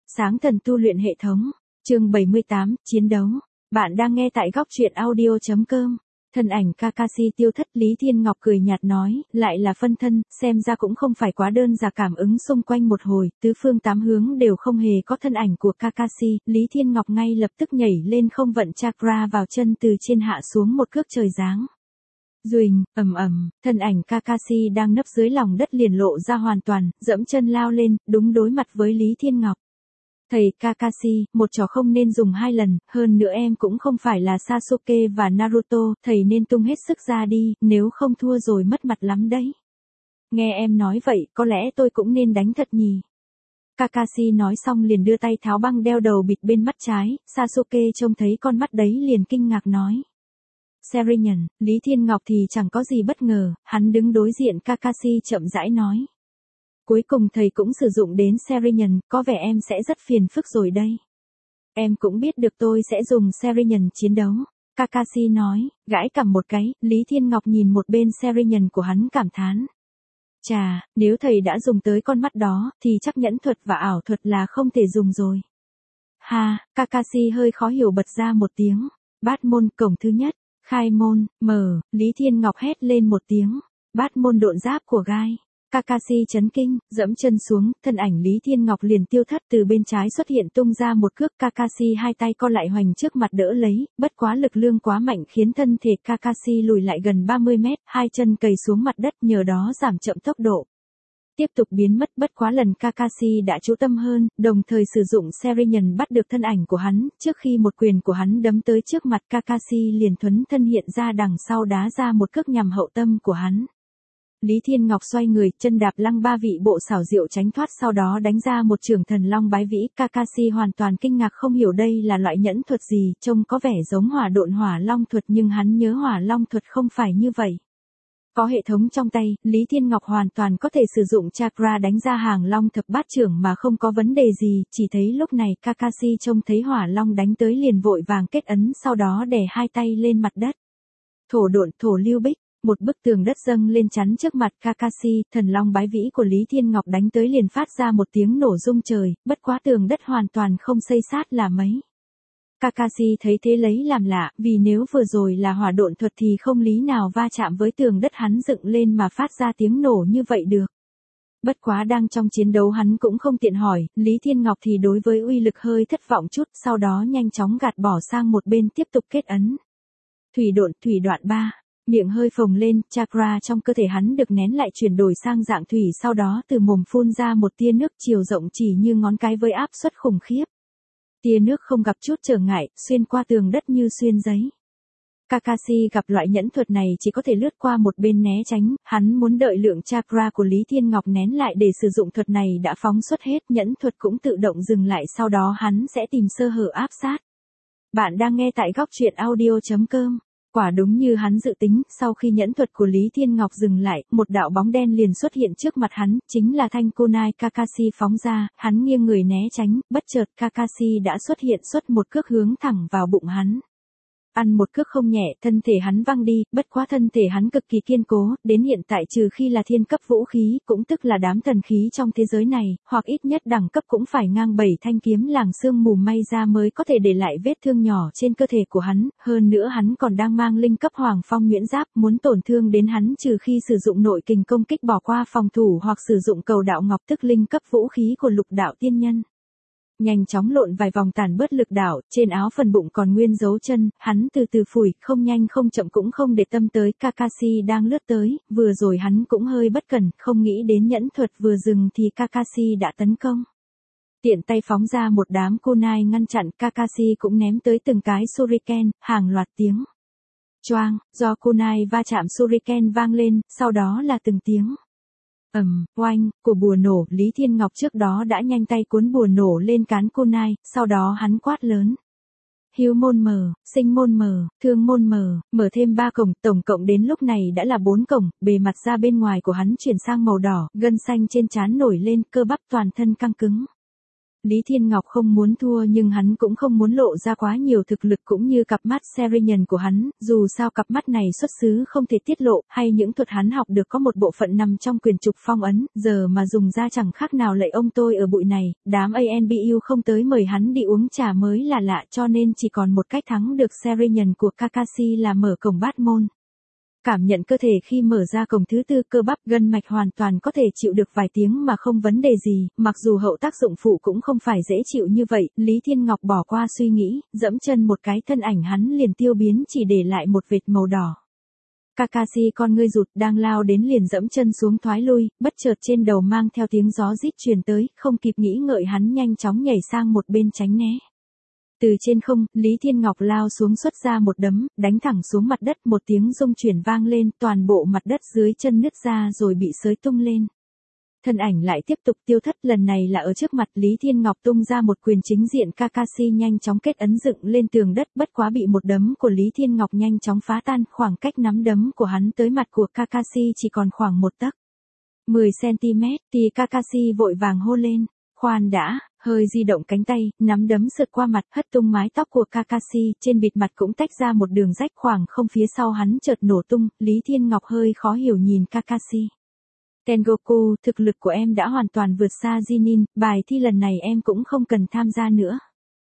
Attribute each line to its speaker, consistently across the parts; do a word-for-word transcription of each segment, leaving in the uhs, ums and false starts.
Speaker 1: Sáng thần tu luyện hệ thống. Chương bảy mươi tám, chiến đấu. Bạn đang nghe tại góc truyện audio chấm com. Thân ảnh Kakashi tiêu thất, Lý Thiên Ngọc cười nhạt nói, lại là phân thân, xem ra cũng không phải quá đơn giản. Cảm ứng xung quanh một hồi, tứ phương tám hướng đều không hề có thân ảnh của Kakashi, Lý Thiên Ngọc ngay lập tức nhảy lên không vận chakra vào chân, từ trên hạ xuống một cước trời giáng. Duỳnh, ầm ầm, thân ảnh Kakashi đang nấp dưới lòng đất liền lộ ra hoàn toàn, dẫm chân lao lên, đúng đối mặt với Lý Thiên Ngọc. Thầy Kakashi, một trò không nên dùng hai lần, hơn nữa em cũng không phải là Sasuke và Naruto, thầy nên tung hết sức ra đi, nếu không thua rồi mất mặt lắm đấy. Nghe em nói vậy, có lẽ tôi cũng nên đánh thật nhỉ. Kakashi nói xong liền đưa tay tháo băng đeo đầu bịt bên mắt trái, Sasuke trông thấy con mắt đấy liền kinh ngạc nói. Sharingan, Lý Thiên Ngọc thì chẳng có gì bất ngờ, hắn đứng đối diện Kakashi chậm rãi nói. Cuối cùng thầy cũng sử dụng đến Sharingan, có vẻ em sẽ rất phiền phức rồi đây. Em cũng biết được tôi sẽ dùng Sharingan chiến đấu. Kakashi nói, gãi cằm một cái, Lý Thiên Ngọc nhìn một bên Sharingan của hắn cảm thán. Chà, nếu thầy đã dùng tới con mắt đó, thì chắc nhẫn thuật và ảo thuật là không thể dùng rồi. Ha, Kakashi hơi khó hiểu bật ra một tiếng. Bát môn cổng thứ nhất, khai môn, mở, Lý Thiên Ngọc hét lên một tiếng. Bát môn độn giáp của gai. Kakashi chấn kinh, dẫm chân xuống, thân ảnh Lý Thiên Ngọc liền tiêu thất, từ bên trái xuất hiện tung ra một cước. Kakashi hai tay co lại hoành trước mặt đỡ lấy, bất quá lực lượng quá mạnh khiến thân thể Kakashi lùi lại gần ba mươi mét, hai chân cầy xuống mặt đất, nhờ đó giảm chậm tốc độ. Tiếp tục biến mất, bất quá lần Kakashi đã chú tâm hơn, đồng thời sử dụng Sharingan bắt được thân ảnh của hắn, trước khi một quyền của hắn đấm tới trước mặt Kakashi liền thuấn thân hiện ra đằng sau đá ra một cước nhằm hậu tâm của hắn. Lý Thiên Ngọc xoay người, chân đạp lăng ba vị bộ xảo diệu tránh thoát, sau đó đánh ra một chưởng thần long bái vĩ. Kakashi hoàn toàn kinh ngạc không hiểu đây là loại nhẫn thuật gì, trông có vẻ giống hỏa độn hỏa long thuật nhưng hắn nhớ hỏa long thuật không phải như vậy. Có hệ thống trong tay, Lý Thiên Ngọc hoàn toàn có thể sử dụng chakra đánh ra hàng long thập bát chưởng mà không có vấn đề gì, chỉ thấy lúc này Kakashi trông thấy hỏa long đánh tới liền vội vàng kết ấn, sau đó đè hai tay lên mặt đất. Thổ độn, thổ lưu bích. Một bức tường đất dâng lên chắn trước mặt Kakashi, thần long bái vĩ của Lý Thiên Ngọc đánh tới liền phát ra một tiếng nổ rung trời, bất quá tường đất hoàn toàn không xây sát là mấy. Kakashi thấy thế lấy làm lạ, vì nếu vừa rồi là hỏa độn thuật thì không lý nào va chạm với tường đất hắn dựng lên mà phát ra tiếng nổ như vậy được. Bất quá đang trong chiến đấu hắn cũng không tiện hỏi, Lý Thiên Ngọc thì đối với uy lực hơi thất vọng chút, sau đó nhanh chóng gạt bỏ sang một bên tiếp tục kết ấn. Thủy độn, thủy đoạn ba. Miệng hơi phồng lên, chakra trong cơ thể hắn được nén lại chuyển đổi sang dạng thủy, sau đó từ mồm phun ra một tia nước chiều rộng chỉ như ngón cái với áp suất khủng khiếp. Tia nước không gặp chút trở ngại, xuyên qua tường đất như xuyên giấy. Kakashi gặp loại nhẫn thuật này chỉ có thể lướt qua một bên né tránh, hắn muốn đợi lượng chakra của Lý Thiên Ngọc nén lại để sử dụng thuật này đã phóng xuất hết, nhẫn thuật cũng tự động dừng lại, sau đó hắn sẽ tìm sơ hở áp sát. Bạn đang nghe tại góc truyện audio chấm com. Quả đúng như hắn dự tính, sau khi nhẫn thuật của Lý Thiên Ngọc dừng lại, một đạo bóng đen liền xuất hiện trước mặt hắn, chính là thanh kunai Kakashi phóng ra, hắn nghiêng người né tránh, bất chợt Kakashi đã xuất hiện xuất một cước hướng thẳng vào bụng hắn. Ăn một cước không nhẹ, thân thể hắn văng đi, bất quá thân thể hắn cực kỳ kiên cố, đến hiện tại trừ khi là thiên cấp vũ khí, cũng tức là đám thần khí trong thế giới này, hoặc ít nhất đẳng cấp cũng phải ngang bảy thanh kiếm làng sương mù may ra mới có thể để lại vết thương nhỏ trên cơ thể của hắn, hơn nữa hắn còn đang mang linh cấp hoàng phong nhuyễn giáp, muốn tổn thương đến hắn trừ khi sử dụng nội kình công kích bỏ qua phòng thủ hoặc sử dụng cầu đạo ngọc tức linh cấp vũ khí của lục đạo tiên nhân. Nhanh chóng lộn vài vòng tàn bớt lực đạo, trên áo phần bụng còn nguyên dấu chân, hắn từ từ phủi, không nhanh không chậm cũng không để tâm tới Kakashi đang lướt tới, vừa rồi hắn cũng hơi bất cẩn, không nghĩ đến nhẫn thuật vừa dừng thì Kakashi đã tấn công. Tiện tay phóng ra một đám kunai ngăn chặn, Kakashi cũng ném tới từng cái shuriken, hàng loạt tiếng. Choang, do kunai va chạm shuriken vang lên, sau đó là từng tiếng. Ầm, um, oanh, của bùa nổ, Lý Thiên Ngọc trước đó đã nhanh tay cuốn bùa nổ lên cán kunai, sau đó hắn quát lớn. Hưu môn mờ, sinh môn mờ, thương môn mờ, mở thêm ba cổng, tổng cộng đến lúc này đã là bốn cổng, bề mặt da bên ngoài của hắn chuyển sang màu đỏ, gân xanh trên trán nổi lên, cơ bắp toàn thân căng cứng. Lý Thiên Ngọc không muốn thua nhưng hắn cũng không muốn lộ ra quá nhiều thực lực cũng như cặp mắt Sirian của hắn, dù sao cặp mắt này xuất xứ không thể tiết lộ, hay những thuật hắn học được có một bộ phận nằm trong quyền trục phong ấn, giờ mà dùng ra chẳng khác nào lạy ông tôi ở bụi này, đám a en bê u không tới mời hắn đi uống trà mới là lạ cho nên chỉ còn một cách thắng được Sirian của Kakashi là mở cổng bát môn. Cảm nhận cơ thể khi mở ra cổng thứ tư, cơ bắp gân mạch hoàn toàn có thể chịu được vài tiếng mà không vấn đề gì, mặc dù hậu tác dụng phụ cũng không phải dễ chịu như vậy, Lý Thiên Ngọc bỏ qua suy nghĩ, dẫm chân một cái thân ảnh hắn liền tiêu biến chỉ để lại một vệt màu đỏ. Kakashi con ngươi rụt đang lao đến liền dẫm chân xuống thoái lui, bất chợt trên đầu mang theo tiếng gió rít truyền tới, không kịp nghĩ ngợi hắn nhanh chóng nhảy sang một bên tránh né. Từ trên không, Lý Thiên Ngọc lao xuống xuất ra một đấm, đánh thẳng xuống mặt đất, một tiếng rung chuyển vang lên, toàn bộ mặt đất dưới chân nứt ra rồi bị xới tung lên. Thân ảnh lại tiếp tục tiêu thất, lần này là ở trước mặt Lý Thiên Ngọc tung ra một quyền chính diện, Kakashi nhanh chóng kết ấn dựng lên tường đất, bất quá bị một đấm của Lý Thiên Ngọc nhanh chóng phá tan, khoảng cách nắm đấm của hắn tới mặt của Kakashi chỉ còn khoảng một tấc. mười xăng-ti-mét, thì Kakashi vội vàng hô lên. Khoan đã, hơi di động cánh tay, nắm đấm sượt qua mặt, hất tung mái tóc của Kakashi, trên bịt mặt cũng tách ra một đường rách, khoảng không phía sau hắn chợt nổ tung, Lý Thiên Ngọc hơi khó hiểu nhìn Kakashi. Tengoku, thực lực của em đã hoàn toàn vượt xa Jinin, bài thi lần này em cũng không cần tham gia nữa.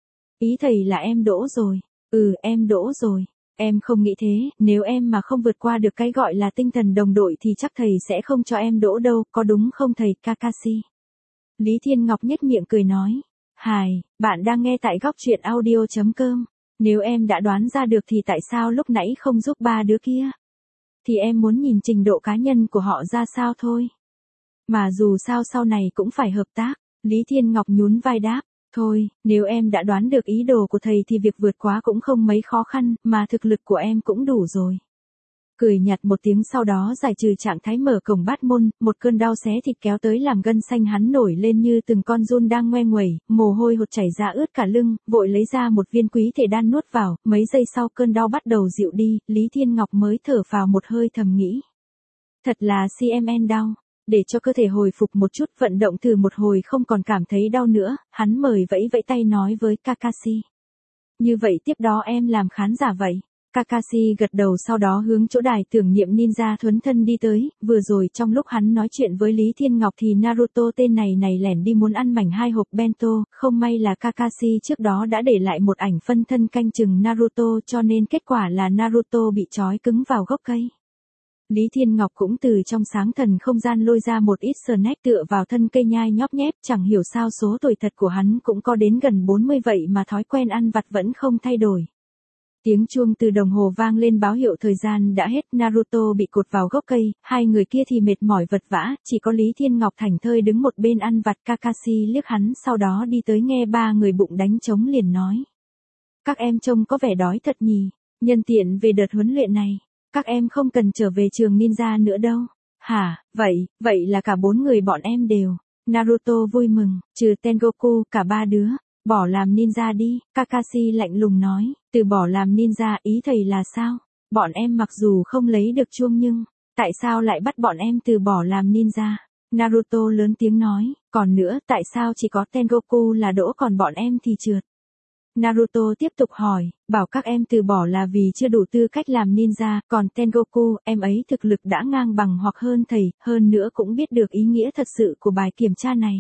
Speaker 1: Ý thầy là em đỗ rồi. Ừ, em đỗ rồi. Em không nghĩ thế, nếu em mà không vượt qua được cái gọi là tinh thần đồng đội thì chắc thầy sẽ không cho em đỗ đâu, có đúng không thầy Kakashi? Lý Thiên Ngọc nhếch miệng cười nói. Hài, bạn đang nghe tại góc truyện audio chấm com. Nếu em đã đoán ra được thì tại sao lúc nãy không giúp ba đứa kia? Thì em muốn nhìn trình độ cá nhân của họ ra sao thôi. Mà dù sao sau này cũng phải hợp tác. Lý Thiên Ngọc nhún vai đáp. Thôi, nếu em đã đoán được ý đồ của thầy thì việc vượt quá cũng không mấy khó khăn, mà thực lực của em cũng đủ rồi. Cười nhạt một tiếng sau đó giải trừ trạng thái mở cổng bát môn, một cơn đau xé thịt kéo tới làm gân xanh hắn nổi lên như từng con giun đang ngoe nguẩy, mồ hôi hột chảy ra ướt cả lưng, vội lấy ra một viên quý thể đan nuốt vào, mấy giây sau cơn đau bắt đầu dịu đi, Lý Thiên Ngọc mới thở phào một hơi thầm nghĩ. Thật là xê em en đau. Để cho cơ thể hồi phục một chút, vận động thử một hồi không còn cảm thấy đau nữa, hắn mời vẫy vẫy tay nói với Kakashi. Như vậy tiếp đó em làm khán giả vậy. Kakashi gật đầu sau đó hướng chỗ đài tưởng niệm ninja thuấn thân đi tới, vừa rồi trong lúc hắn nói chuyện với Lý Thiên Ngọc thì Naruto tên này này lẻn đi muốn ăn mảnh hai hộp bento, không may là Kakashi trước đó đã để lại một ảnh phân thân canh chừng Naruto cho nên kết quả là Naruto bị trói cứng vào gốc cây. Lý Thiên Ngọc cũng từ trong sáng thần không gian lôi ra một ít snack tựa vào thân cây nhai nhóp nhép, chẳng hiểu sao số tuổi thật của hắn cũng có đến gần bốn mươi vậy mà thói quen ăn vặt vẫn không thay đổi. Tiếng chuông từ đồng hồ vang lên báo hiệu thời gian đã hết, Naruto bị cột vào gốc cây, hai người kia thì mệt mỏi vật vã, chỉ có Lý Thiên Ngọc thảnh thơi đứng một bên ăn vặt. Kakashi liếc hắn sau đó đi tới nghe ba người bụng đánh trống liền nói. Các em trông có vẻ đói thật nhỉ, nhân tiện về đợt huấn luyện này. Các em không cần trở về trường ninja nữa đâu. Hả, vậy, vậy là cả bốn người bọn em đều. Naruto vui mừng, trừ Tengoku, cả ba đứa. Bỏ làm ninja đi, Kakashi lạnh lùng nói, từ bỏ làm ninja ý thầy là sao? Bọn em mặc dù không lấy được chuông nhưng, tại sao lại bắt bọn em từ bỏ làm ninja? Naruto lớn tiếng nói, còn nữa tại sao chỉ có Tengoku là đỗ còn bọn em thì trượt? Naruto tiếp tục hỏi, bảo các em từ bỏ là vì chưa đủ tư cách làm ninja, còn Tengoku, em ấy thực lực đã ngang bằng hoặc hơn thầy, hơn nữa cũng biết được ý nghĩa thật sự của bài kiểm tra này.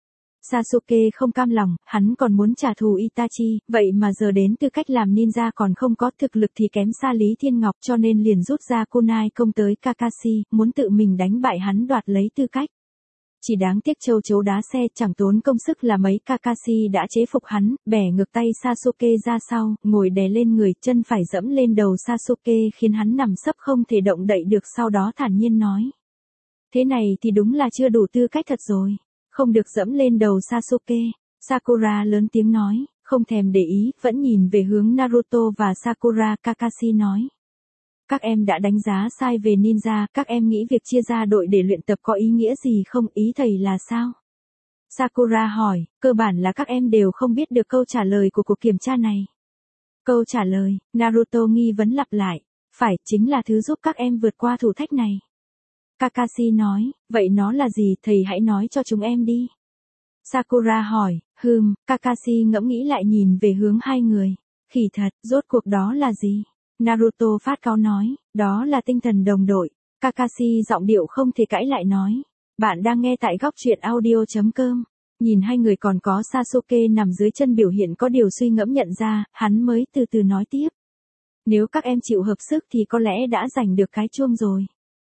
Speaker 1: Sasuke không cam lòng, hắn còn muốn trả thù Itachi, vậy mà giờ đến tư cách làm ninja còn không có, thực lực thì kém xa Lý Thiên Ngọc cho nên liền rút ra kunai công tới Kakashi, muốn tự mình đánh bại hắn đoạt lấy tư cách. Chỉ đáng tiếc châu chấu đá xe chẳng tốn công sức là mấy, Kakashi đã chế phục hắn, bẻ ngược tay Sasuke ra sau, ngồi đè lên người, chân phải dẫm lên đầu Sasuke khiến hắn nằm sấp không thể động đậy được, sau đó thản nhiên nói. Thế này thì đúng là chưa đủ tư cách thật rồi. Không được dẫm lên đầu Sasuke. Sakura lớn tiếng nói, không thèm để ý, vẫn nhìn về hướng Naruto và Sakura. Kakashi nói. Các em đã đánh giá sai về ninja, các em nghĩ việc chia ra đội để luyện tập có ý nghĩa gì không, ý thầy là sao? Sakura hỏi, cơ bản là các em đều không biết được câu trả lời của cuộc kiểm tra này. Câu trả lời, Naruto nghi vấn lặp lại, phải, chính là thứ giúp các em vượt qua thử thách này. Kakashi nói, vậy nó là gì, thầy hãy nói cho chúng em đi. Sakura hỏi, hừm, Kakashi ngẫm nghĩ lại nhìn về hướng hai người. Khỉ thật, rốt cuộc đó là gì? Naruto phát cáu nói, đó là tinh thần đồng đội. Kakashi giọng điệu không thể cãi lại nói. Bạn đang nghe tại góc truyện audio.com. Nhìn hai người còn có Sasuke nằm dưới chân biểu hiện có điều suy ngẫm nhận ra, hắn mới từ từ nói tiếp. Nếu các em chịu hợp sức thì có lẽ đã giành được cái chuông rồi.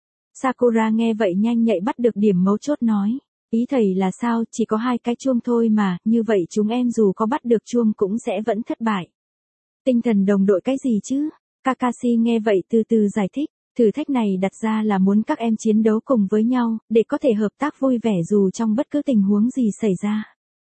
Speaker 1: Sakura nghe vậy nhanh nhạy bắt được điểm mấu chốt nói. Ý thầy là sao, chỉ có hai cái chuông thôi mà, như vậy chúng em dù có bắt được chuông cũng sẽ vẫn thất bại. Tinh thần đồng đội cái gì chứ? Kakashi nghe vậy từ từ giải thích. Thử thách này đặt ra là muốn các em chiến đấu cùng với nhau, để có thể hợp tác vui vẻ dù trong bất cứ tình huống gì xảy ra.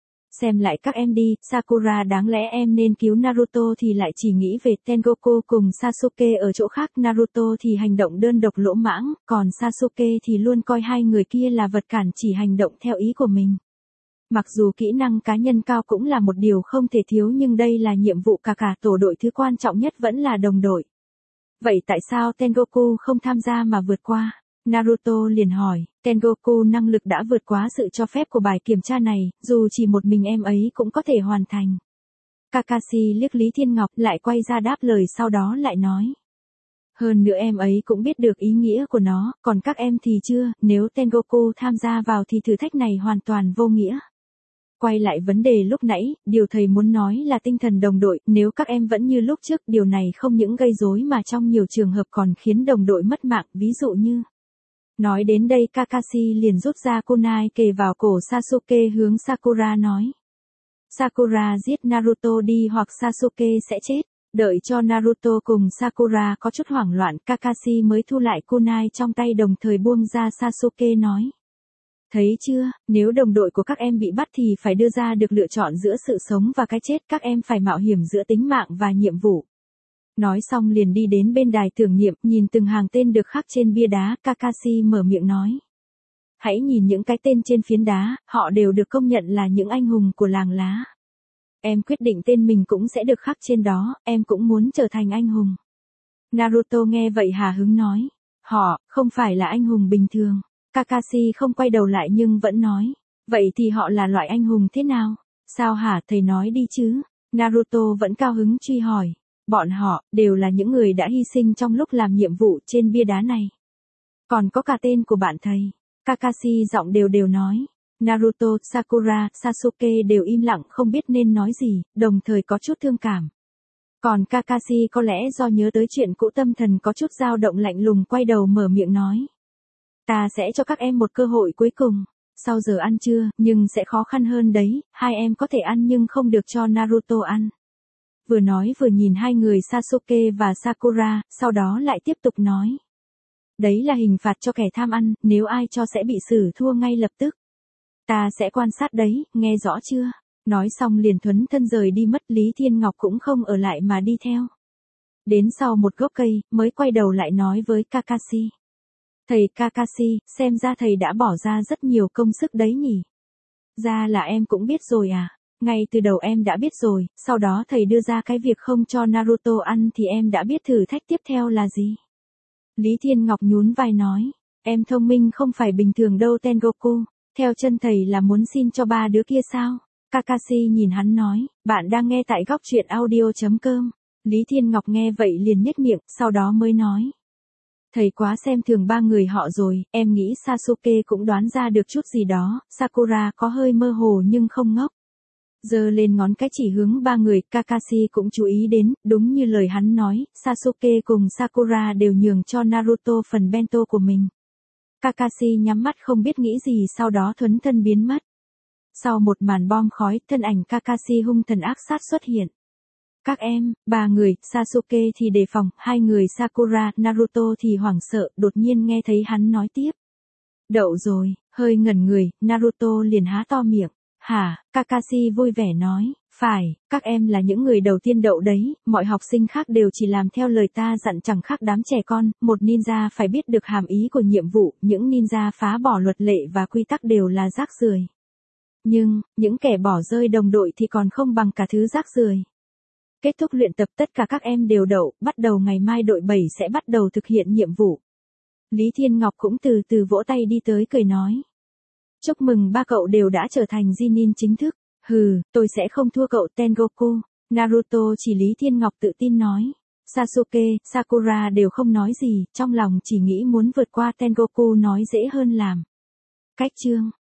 Speaker 1: Xem lại các em đi, Sakura đáng lẽ em nên cứu Naruto thì lại chỉ nghĩ về Tengoku cùng Sasuke ở chỗ khác. Naruto thì hành động đơn độc lỗ mãng, còn Sasuke thì luôn coi hai người kia là vật cản chỉ hành động theo ý của mình. Mặc dù kỹ năng cá nhân cao cũng là một điều không thể thiếu nhưng đây là nhiệm vụ cả cả tổ đội, thứ quan trọng nhất vẫn là đồng đội. Vậy tại sao Tengoku không tham gia mà vượt qua? Naruto liền hỏi, Tengoku năng lực đã vượt quá sự cho phép của bài kiểm tra này, dù chỉ một mình em ấy cũng có thể hoàn thành. Kakashi liếc Lý Thiên Ngọc lại quay ra đáp lời sau đó lại nói. Hơn nữa em ấy cũng biết được ý nghĩa của nó, còn các em thì chưa, nếu Tengoku tham gia vào thì thử thách này hoàn toàn vô nghĩa. Quay lại vấn đề lúc nãy, điều thầy muốn nói là tinh thần đồng đội, nếu các em vẫn như lúc trước, điều này không những gây rối mà trong nhiều trường hợp còn khiến đồng đội mất mạng, ví dụ như. Nói đến đây Kakashi liền rút ra kunai kề vào cổ Sasuke hướng Sakura nói. Sakura giết Naruto đi hoặc Sasuke sẽ chết. Đợi cho Naruto cùng Sakura có chút hoảng loạn, Kakashi mới thu lại kunai trong tay đồng thời buông ra Sasuke nói. Thấy chưa, nếu đồng đội của các em bị bắt thì phải đưa ra được lựa chọn giữa sự sống và cái chết, các em phải mạo hiểm giữa tính mạng và nhiệm vụ. Nói xong liền đi đến bên đài tưởng niệm, nhìn từng hàng tên được khắc trên bia đá, Kakashi mở miệng nói. Hãy nhìn những cái tên trên phiến đá, họ đều được công nhận là những anh hùng của làng lá. Em quyết định tên mình cũng sẽ được khắc trên đó, em cũng muốn trở thành anh hùng. Naruto nghe vậy hào hứng nói. Họ, không phải là anh hùng bình thường. Kakashi không quay đầu lại nhưng vẫn nói. Vậy thì họ là loại anh hùng thế nào? Sao hả, thầy nói đi chứ? Naruto vẫn cao hứng truy hỏi. Bọn họ, đều là những người đã hy sinh trong lúc làm nhiệm vụ trên bia đá này. Còn có cả tên của bạn thầy. Kakashi giọng đều đều nói. Naruto, Sakura, Sasuke đều im lặng không biết nên nói gì, đồng thời có chút thương cảm. Còn Kakashi có lẽ do nhớ tới chuyện cũ tâm thần có chút dao động, lạnh lùng quay đầu mở miệng nói. Ta sẽ cho các em một cơ hội cuối cùng. Sau giờ ăn trưa, nhưng sẽ khó khăn hơn đấy, hai em có thể ăn nhưng không được cho Naruto ăn. Vừa nói vừa nhìn hai người Sasuke và Sakura, sau đó lại tiếp tục nói. Đấy là hình phạt cho kẻ tham ăn, nếu ai cho sẽ bị xử thua ngay lập tức. Ta sẽ quan sát đấy, nghe rõ chưa? Nói xong liền thuấn thân rời đi mất. Lý Thiên Ngọc cũng không ở lại mà đi theo. Đến sau một gốc cây, mới quay đầu lại nói với Kakashi. Thầy Kakashi, xem ra thầy đã bỏ ra rất nhiều công sức đấy nhỉ? Ra là em cũng biết rồi à? Ngay từ đầu em đã biết rồi, sau đó thầy đưa ra cái việc không cho Naruto ăn thì em đã biết thử thách tiếp theo là gì. Lý Thiên Ngọc nhún vai nói, em thông minh không phải bình thường đâu Tengoku, theo chân thầy là muốn xin cho ba đứa kia sao? Kakashi nhìn hắn nói, bạn đang nghe tại góc truyện audio.com. Lý Thiên Ngọc nghe vậy liền nhếch miệng, sau đó mới nói. Thầy quá xem thường ba người họ rồi, em nghĩ Sasuke cũng đoán ra được chút gì đó, Sakura có hơi mơ hồ nhưng không ngốc. Giơ lên ngón cái chỉ hướng ba người, Kakashi cũng chú ý đến, đúng như lời hắn nói, Sasuke cùng Sakura đều nhường cho Naruto phần bento của mình. Kakashi nhắm mắt không biết nghĩ gì, sau đó thuấn thân biến mất. Sau một màn bom khói, thân ảnh Kakashi hung thần ác sát xuất hiện. Các em, ba người, Sasuke thì đề phòng, hai người Sakura, Naruto thì hoảng sợ, đột nhiên nghe thấy hắn nói tiếp. Đậu rồi, hơi ngẩn người, Naruto liền há to miệng. Hả, Kakashi vui vẻ nói, phải, các em là những người đầu tiên đậu đấy, mọi học sinh khác đều chỉ làm theo lời ta dặn, chẳng khác đám trẻ con, một ninja phải biết được hàm ý của nhiệm vụ, những ninja phá bỏ luật lệ và quy tắc đều là rác rưởi. Nhưng, những kẻ bỏ rơi đồng đội thì còn không bằng cả thứ rác rưởi. Kết thúc luyện tập tất cả các em đều đậu, bắt đầu ngày mai đội bảy sẽ bắt đầu thực hiện nhiệm vụ. Lý Thiên Ngọc cũng từ từ vỗ tay đi tới cười nói. Chúc mừng ba cậu đều đã trở thành Genin chính thức. Hừ, tôi sẽ không thua cậu Tengoku. Naruto chỉ Lý Thiên Ngọc tự tin nói. Sasuke, Sakura đều không nói gì, trong lòng chỉ nghĩ muốn vượt qua Tengoku nói dễ hơn làm. Cách chương